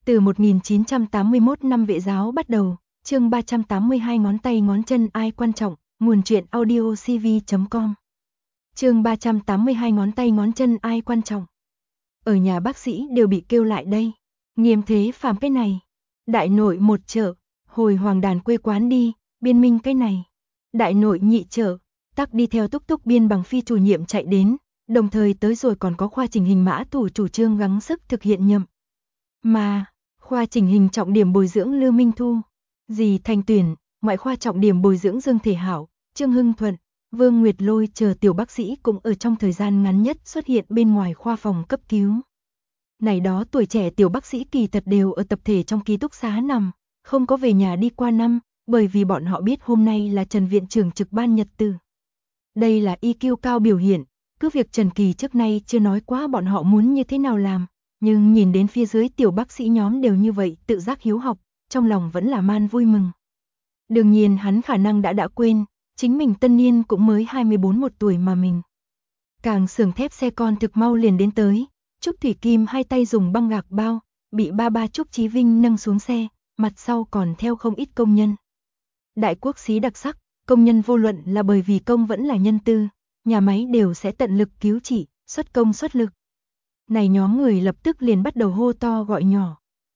Từ 1981 năm vệ giáo bắt đầu, chương 382 ngón tay ngón chân ai quan trọng, nguồn truyện audio cv.com. Chương 382 ngón tay ngón chân ai quan trọng. Ở nhà bác sĩ đều bị kêu lại đây. Nghiêm thế phàm cái này. Đại nội một chợ, hồi hoàng đàn quê quán đi, biên minh cái này. Đại nội nhị chợ, tắc đi theo túc túc biên bằng phi chủ nhiệm chạy đến, đồng thời tới rồi còn có khoa chỉnh hình mã thủ chủ trương gắng sức thực hiện nhậm. Mà, khoa chỉnh hình trọng điểm bồi dưỡng Lưu Minh Thu, dì Thanh Tuyển, ngoại khoa trọng điểm bồi dưỡng Dương Thể Hảo, Trương Hưng Thuận, Vương Nguyệt Lôi chờ tiểu bác sĩ cũng ở trong thời gian ngắn nhất xuất hiện bên ngoài khoa phòng cấp cứu. Này đó tuổi trẻ tiểu bác sĩ kỳ thật đều ở tập thể trong ký túc xá nằm, không có về nhà đi qua năm, bởi vì bọn họ biết hôm nay là Trần viện trưởng trực ban nhật tử. Đây là IQ cao biểu hiện, cứ việc Trần Kỳ trước nay chưa nói quá bọn họ muốn như thế nào làm, nhưng nhìn đến phía dưới tiểu bác sĩ nhóm đều như vậy tự giác hiếu học, trong lòng vẫn là man vui mừng. Đương nhiên hắn khả năng đã quên, chính mình tân niên cũng mới 24 một tuổi mà mình. Càng xưởng thép xe con thực mau liền đến tới, Trúc Thủy Kim hai tay dùng băng gạc bao, bị ba Trúc Chí Vinh nâng xuống xe, mặt sau còn theo không ít công nhân. Đại quốc xí đặc sắc, công nhân vô luận là bởi vì công vẫn là nhân tư, nhà máy đều sẽ tận lực cứu trị, xuất công xuất lực. Này nhóm người lập tức liền bắt đầu hô to gọi nhỏ.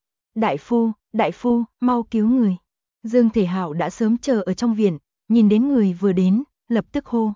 Đại phu, mau cứu người. Dương Thể Hảo đã sớm chờ ở trong viện, nhìn đến người vừa đến, lập tức hô.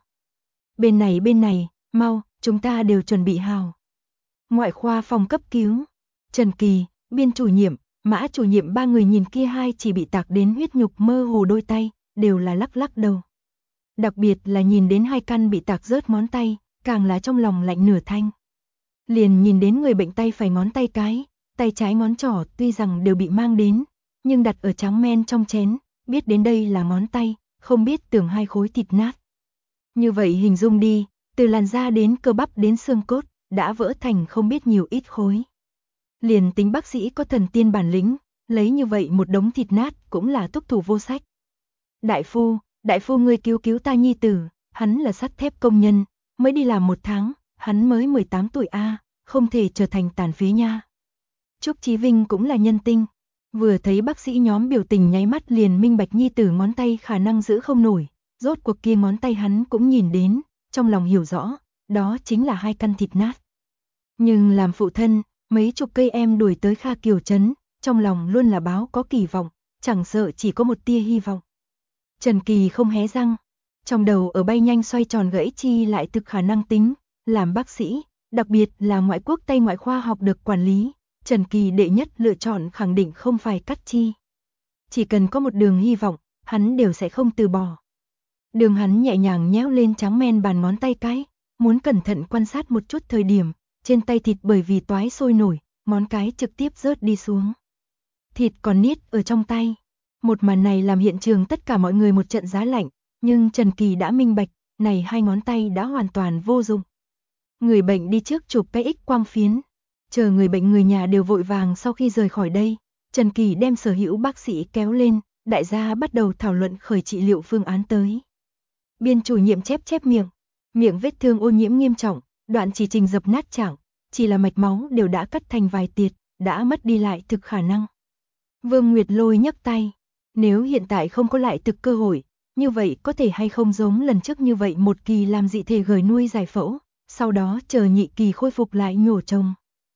Bên này, mau, chúng ta đều chuẩn bị hào. Ngoại khoa phòng cấp cứu, Trần Kỳ, biên chủ nhiệm, Mã chủ nhiệm ba người nhìn kia hai chỉ bị tạc đến huyết nhục mơ hồ đôi tay, đều là lắc đầu. Đặc biệt là nhìn đến hai căn bị tạc rớt ngón tay, càng là trong lòng lạnh nửa thanh. Liền nhìn đến người bệnh tay phải ngón tay cái, tay trái ngón trỏ tuy rằng đều bị mang đến, nhưng đặt ở tráng men trong chén, biết đến đây là ngón tay, không biết tưởng hai khối thịt nát. Như vậy hình dung đi, từ làn da đến cơ bắp đến xương cốt, đã vỡ thành không biết nhiều ít khối. Liền tính bác sĩ có thần tiên bản lĩnh, lấy như vậy một đống thịt nát cũng là túc thủ vô sách. Đại phu ngươi cứu ta nhi tử, hắn là sắt thép công nhân, mới đi làm 1 tháng, hắn mới 18 tuổi a, không thể trở thành tàn phế nha. Trúc Chí Vinh cũng là nhân tinh, vừa thấy bác sĩ nhóm biểu tình nháy mắt liền minh bạch nhi tử ngón tay khả năng giữ không nổi, rốt cuộc kia ngón tay hắn cũng nhìn đến, trong lòng hiểu rõ, đó chính là hai căn thịt nát. Nhưng làm phụ thân, mấy chục cây em đuổi tới Kha Kiều Trấn, trong lòng luôn là báo có kỳ vọng, chẳng sợ chỉ có một tia hy vọng. Trần Kỳ không hé răng, trong đầu ở bay nhanh xoay tròn gãy chi lại thực khả năng tính, làm bác sĩ, đặc biệt là ngoại quốc Tây ngoại khoa học được quản lý, Trần Kỳ đệ nhất lựa chọn khẳng định không phải cắt chi. Chỉ cần có một đường hy vọng, hắn đều sẽ không từ bỏ. Đường hắn nhẹ nhàng nhéo lên tráng men bàn ngón tay cái, muốn cẩn thận quan sát một chút thời điểm, trên tay thịt bởi vì toái sôi nổi, ngón cái trực tiếp rớt đi xuống. Thịt còn niết ở trong tay. Một màn này làm hiện trường tất cả mọi người một trận giá lạnh, nhưng Trần Kỳ đã minh bạch, này hai ngón tay đã hoàn toàn vô dụng. Người bệnh đi trước chụp cái X quang phiến, chờ người bệnh người nhà đều vội vàng sau khi rời khỏi đây, Trần Kỳ đem sở hữu bác sĩ kéo lên, đại gia bắt đầu thảo luận khởi trị liệu phương án tới. Biên chủ nhiệm chép miệng vết thương ô nhiễm nghiêm trọng, đoạn chỉ trình dập nát chẳng, chỉ là mạch máu đều đã cắt thành vài tiệt, đã mất đi lại thực khả năng. Vương Nguyệt Lôi nhấc tay, nếu hiện tại không có lại thực cơ hội, như vậy có thể hay không giống lần trước như vậy một kỳ làm dị thể gửi nuôi giải phẫu, sau đó chờ nhị kỳ khôi phục lại nhổ trồng.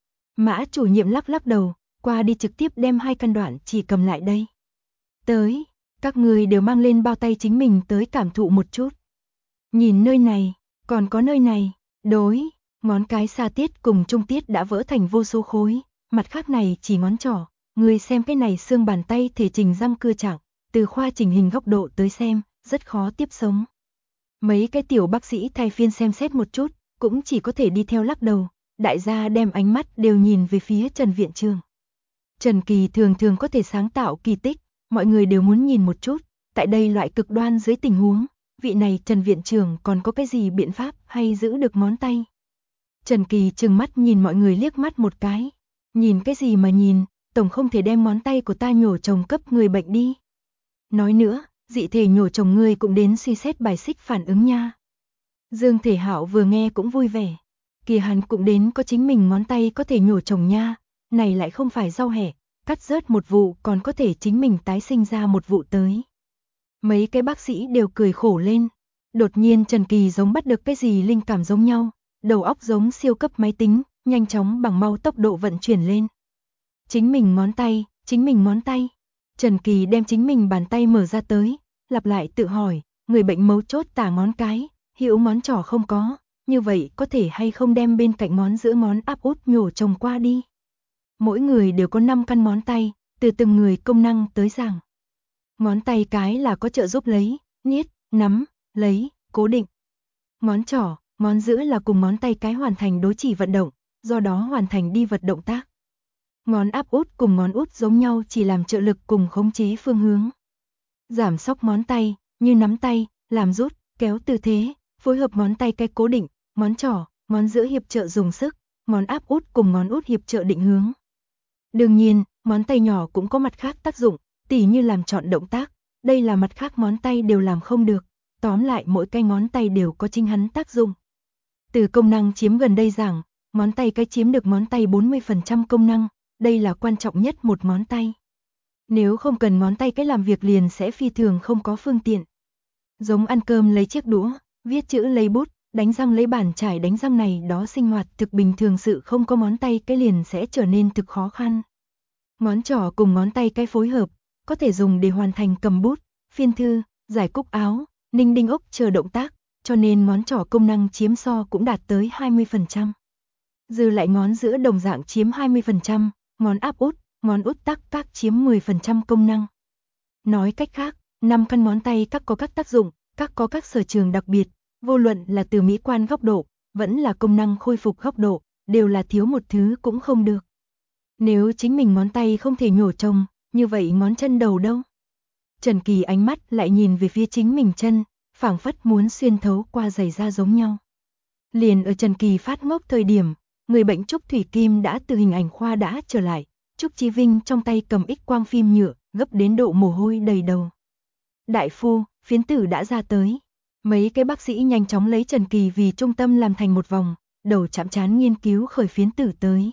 Mã chủ nhiệm lắc đầu, qua đi trực tiếp đem hai căn đoạn chỉ cầm lại đây. Tới, các người đều mang lên bao tay chính mình tới cảm thụ một chút. Nhìn nơi này, còn có nơi này, đối, ngón cái xa tiết cùng trung tiết đã vỡ thành vô số khối, mặt khác này chỉ ngón trỏ, người xem cái này xương bàn tay thể trình răng cưa chẳng, từ khoa chỉnh hình góc độ tới xem, rất khó tiếp sống. Mấy cái tiểu bác sĩ thay phiên xem xét một chút, cũng chỉ có thể đi theo lắc đầu, đại gia đem ánh mắt đều nhìn về phía Trần viện trưởng. Trần Kỳ thường có thể sáng tạo kỳ tích, mọi người đều muốn nhìn một chút, tại đây loại cực đoan dưới tình huống, vị này Trần viện trưởng còn có cái gì biện pháp hay giữ được ngón tay. Trần Kỳ trừng mắt nhìn mọi người liếc mắt một cái, nhìn cái gì mà nhìn, tổng không thể đem ngón tay của ta nhổ trồng cấp người bệnh đi. Nói nữa, dị thể nhổ trồng người cũng đến suy xét bài xích phản ứng nha. Dương Thể Hảo vừa nghe cũng vui vẻ, kìa hắn cũng đến có chính mình ngón tay có thể nhổ trồng nha, này lại không phải rau hẻ, cắt rớt một vụ còn có thể chính mình tái sinh ra một vụ tới. Mấy cái bác sĩ đều cười khổ lên. Đột nhiên Trần Kỳ giống bắt được cái gì linh cảm giống nhau, đầu óc giống siêu cấp máy tính, nhanh chóng bằng mau tốc độ vận chuyển lên. Chính mình ngón tay. Trần Kỳ đem chính mình bàn tay mở ra tới, lặp lại tự hỏi, người bệnh mấu chốt tả ngón cái, hữu ngón trỏ không có, như vậy có thể hay không đem bên cạnh ngón giữa ngón áp út nhổ chồng qua đi. Mỗi người đều có 5 căn ngón tay, từ từng người công năng tới giảng. Ngón tay cái là có trợ giúp lấy, niết, nắm, lấy, cố định. Ngón trỏ, ngón giữa là cùng ngón tay cái hoàn thành đối chỉ vận động, do đó hoàn thành đi vật động tác. Ngón áp út cùng ngón út giống nhau chỉ làm trợ lực cùng khống chế phương hướng. Giảm xóc ngón tay, như nắm tay, làm rút, kéo tư thế, phối hợp ngón tay cái cố định, ngón trỏ, ngón giữa hiệp trợ dùng sức, ngón áp út cùng ngón út hiệp trợ định hướng. Đương nhiên, ngón tay nhỏ cũng có mặt khác tác dụng, tỉ như làm chọn động tác, đây là mặt khác ngón tay đều làm không được, tóm lại mỗi cái ngón tay đều có chính hắn tác dụng. Từ công năng chiếm gần đây giảng, ngón tay cái chiếm được ngón tay 40% công năng, đây là quan trọng nhất một ngón tay. Nếu không cần ngón tay cái làm việc liền sẽ phi thường không có phương tiện. Giống ăn cơm lấy chiếc đũa, viết chữ lấy bút, đánh răng lấy bàn chải đánh răng này đó sinh hoạt thực bình thường sự không có ngón tay cái liền sẽ trở nên thực khó khăn. Ngón trỏ cùng ngón tay cái phối hợp, có thể dùng để hoàn thành cầm bút, phiên thư, giải cúc áo, ninh đinh ốc chờ động tác, cho nên ngón trỏ công năng chiếm so cũng đạt tới 20%. Dư lại ngón giữa đồng dạng chiếm 20%, ngón áp út, ngón út tắc các chiếm 10% công năng. Nói cách khác, 5 căn ngón tay các có các tác dụng, các có các sở trường đặc biệt, vô luận là từ mỹ quan góc độ, vẫn là công năng khôi phục góc độ, đều là thiếu một thứ cũng không được. Nếu chính mình ngón tay không thể nhổ trồng, như vậy ngón chân đầu đâu? Trần Kỳ ánh mắt lại nhìn về phía chính mình chân, phảng phất muốn xuyên thấu qua giày da giống nhau. Liền ở Trần Kỳ phát ngốc thời điểm, người bệnh Trúc Thủy Kim đã từ hình ảnh khoa đã trở lại, Trúc Chí Vinh trong tay cầm X quang phim nhựa, gấp đến độ mồ hôi đầy đầu. Đại phu, phiến tử đã ra tới. Mấy cái bác sĩ nhanh chóng lấy Trần Kỳ vì trung tâm làm thành một vòng, đầu chạm trán nghiên cứu khởi phiến tử tới.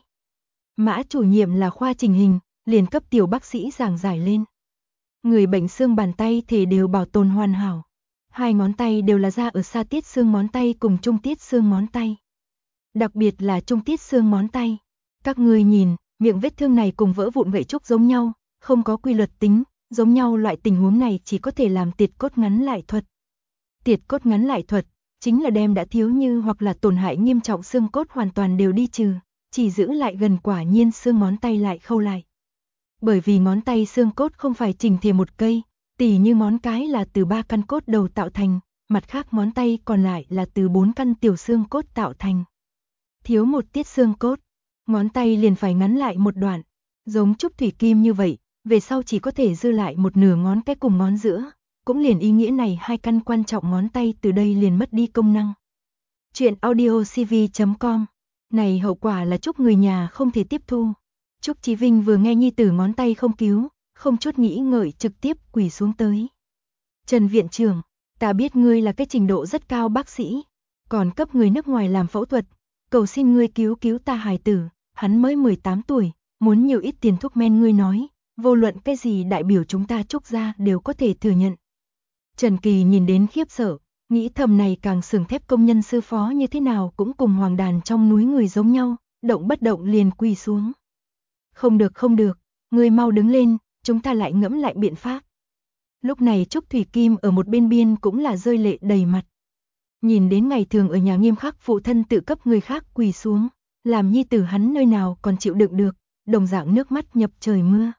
Mã chủ nhiệm là khoa trình hình, liền cấp tiểu bác sĩ giảng giải lên. Người bệnh xương bàn tay thể đều bảo tồn hoàn hảo. 2 ngón tay đều là ra ở xa tiết xương ngón tay cùng trung tiết xương ngón tay. Đặc biệt là trung tiết xương ngón tay. Các người nhìn, miệng vết thương này cùng vỡ vụn gậy trúc giống nhau, không có quy luật tính, giống nhau loại tình huống này chỉ có thể làm tiệt cốt ngắn lại thuật. Tiệt cốt ngắn lại thuật, chính là đem đã thiếu như hoặc là tổn hại nghiêm trọng xương cốt hoàn toàn đều đi trừ, chỉ giữ lại gần quả nhiên xương ngón tay lại khâu lại. Bởi vì ngón tay xương cốt không phải chỉnh thể một cây, tỉ như ngón cái là từ 3 căn cốt đầu tạo thành, mặt khác ngón tay còn lại là từ 4 căn tiểu xương cốt tạo thành. Thiếu một tiết xương cốt, ngón tay liền phải ngắn lại một đoạn, giống Trúc Thủy Kim như vậy, về sau chỉ có thể dư lại một nửa ngón cái cùng ngón giữa, cũng liền ý nghĩa này 2 căn quan trọng ngón tay từ đây liền mất đi công năng. Chuyện audiocv.com. Này hậu quả là Trúc người nhà không thể tiếp thu. Trúc Chí Vinh vừa nghe nhi tử ngón tay không cứu, không chút nghĩ ngợi trực tiếp quỳ xuống tới. Trần viện trưởng, ta biết ngươi là cái trình độ rất cao bác sĩ, còn cấp người nước ngoài làm phẫu thuật, cầu xin ngươi cứu cứu ta hài tử, hắn mới 18 tuổi, muốn nhiều ít tiền thuốc men ngươi nói, vô luận cái gì đại biểu chúng ta Trúc gia đều có thể thừa nhận. Trần Kỳ nhìn đến khiếp sợ, nghĩ thầm này càng xưởng thép công nhân sư phó như thế nào cũng cùng hoàng đàn trong núi người giống nhau, động bất động liền quỳ xuống. Không được, ngươi mau đứng lên, chúng ta lại ngẫm lại biện pháp. Lúc này Trúc Thủy Kim ở một bên biên cũng là rơi lệ đầy mặt. Nhìn đến ngày thường ở nhà nghiêm khắc phụ thân tự cấp người khác quỳ xuống, làm nhi tử hắn nơi nào còn chịu đựng được, đồng dạng nước mắt nhập trời mưa.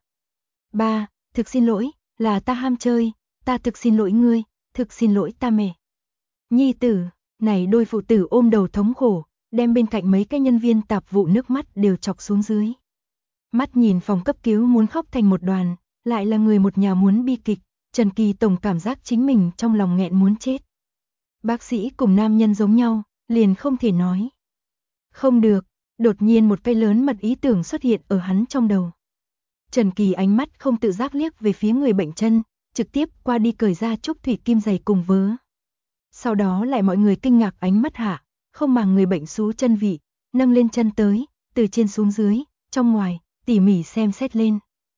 Ba, thực xin lỗi, là ta ham chơi, ta thực xin lỗi ngươi, thực xin lỗi ta mẹ. Nhi tử, này đôi phụ tử ôm đầu thống khổ, đem bên cạnh mấy cái nhân viên tạp vụ nước mắt đều chọc xuống dưới. Mắt nhìn phòng cấp cứu muốn khóc thành một đoàn, lại là người một nhà muốn bi kịch, Trần Kỳ tổng cảm giác chính mình trong lòng nghẹn muốn chết. Bác sĩ cùng nam nhân giống nhau, liền không thể nói. Không được, đột nhiên một cái lớn mật ý tưởng xuất hiện ở hắn trong đầu. Trần Kỳ ánh mắt không tự giác liếc về phía người bệnh chân, trực tiếp qua đi cởi ra Trúc Thủy Kim giày cùng vớ. Sau đó lại mọi người kinh ngạc ánh mắt hạ, không màng người bệnh xú chân vị, nâng lên chân tới, từ trên xuống dưới, trong ngoài, tỉ mỉ xem xét lên.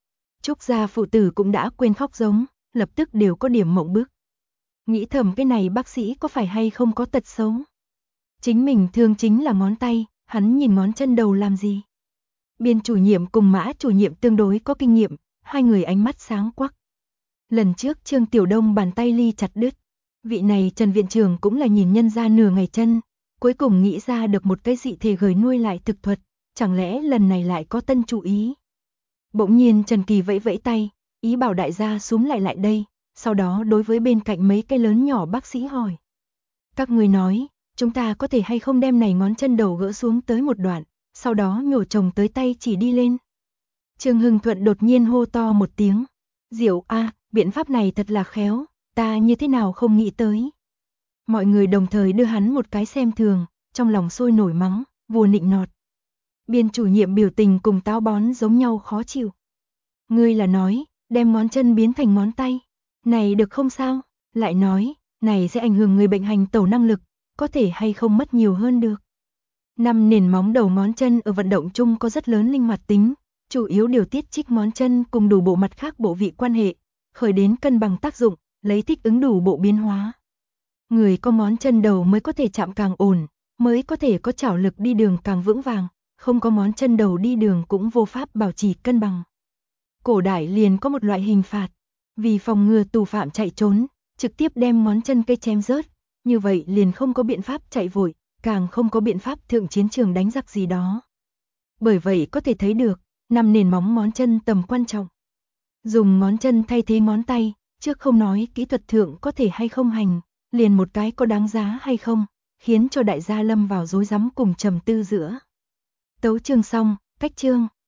Trúc gia phụ tử cũng đã quên khóc giống, lập tức đều có điểm mộng bức. Nghĩ thầm cái này bác sĩ có phải hay không có tật xấu. Chính mình thương chính là ngón tay, hắn nhìn ngón chân đầu làm gì. Biên chủ nhiệm cùng Mã chủ nhiệm tương đối có kinh nghiệm, hai người ánh mắt sáng quắc. Lần trước Trương Tiểu Đông bàn tay ly chặt đứt. Vị này Trần viện trưởng cũng là nhìn nhân ra nửa ngày chân, cuối cùng nghĩ ra được một cái dị thể gửi nuôi lại thực thuật, chẳng lẽ lần này lại có tân chủ ý. Bỗng nhiên Trần Kỳ vẫy vẫy tay, ý bảo đại gia xúm lại đây, sau đó đối với bên cạnh mấy cái lớn nhỏ bác sĩ hỏi. Các người nói, chúng ta có thể hay không đem này ngón chân đầu gỡ xuống tới một đoạn, sau đó nhổ chồng tới tay chỉ đi lên. Trương Hưng Thuận đột nhiên hô to một tiếng. Diệu a, biện pháp này thật là khéo, ta như thế nào không nghĩ tới. Mọi người đồng thời đưa hắn một cái xem thường, trong lòng sôi nổi mắng, vua nịnh nọt. Biên chủ nhiệm biểu tình cùng táo bón giống nhau khó chịu. Ngươi là nói, đem ngón chân biến thành ngón tay. Này được không sao? Lại nói, này sẽ ảnh hưởng người bệnh hành tẩu năng lực, có thể hay không mất nhiều hơn được. Năm nền móng đầu ngón chân ở vận động chung có rất lớn linh hoạt tính, chủ yếu điều tiết trích ngón chân cùng đủ bộ mặt khác bộ vị quan hệ, khởi đến cân bằng tác dụng, lấy thích ứng đủ bộ biến hóa. Người có ngón chân đầu mới có thể chạm càng ổn, mới có thể có chảo lực đi đường càng vững vàng, không có ngón chân đầu đi đường cũng vô pháp bảo trì cân bằng. Cổ đại liền có một loại hình phạt, vì phòng ngừa tù phạm chạy trốn, trực tiếp đem ngón chân cây chém rớt, như vậy liền không có biện pháp chạy vội, càng không có biện pháp thượng chiến trường đánh giặc gì đó. Bởi vậy có thể thấy được, năm nền móng ngón chân tầm quan trọng. Dùng ngón chân thay thế ngón tay, trước không nói kỹ thuật thượng có thể hay không hành, liền một cái có đáng giá hay không, khiến cho đại gia lâm vào rối rắm cùng trầm tư giữa. Tấu chương xong, cách chương.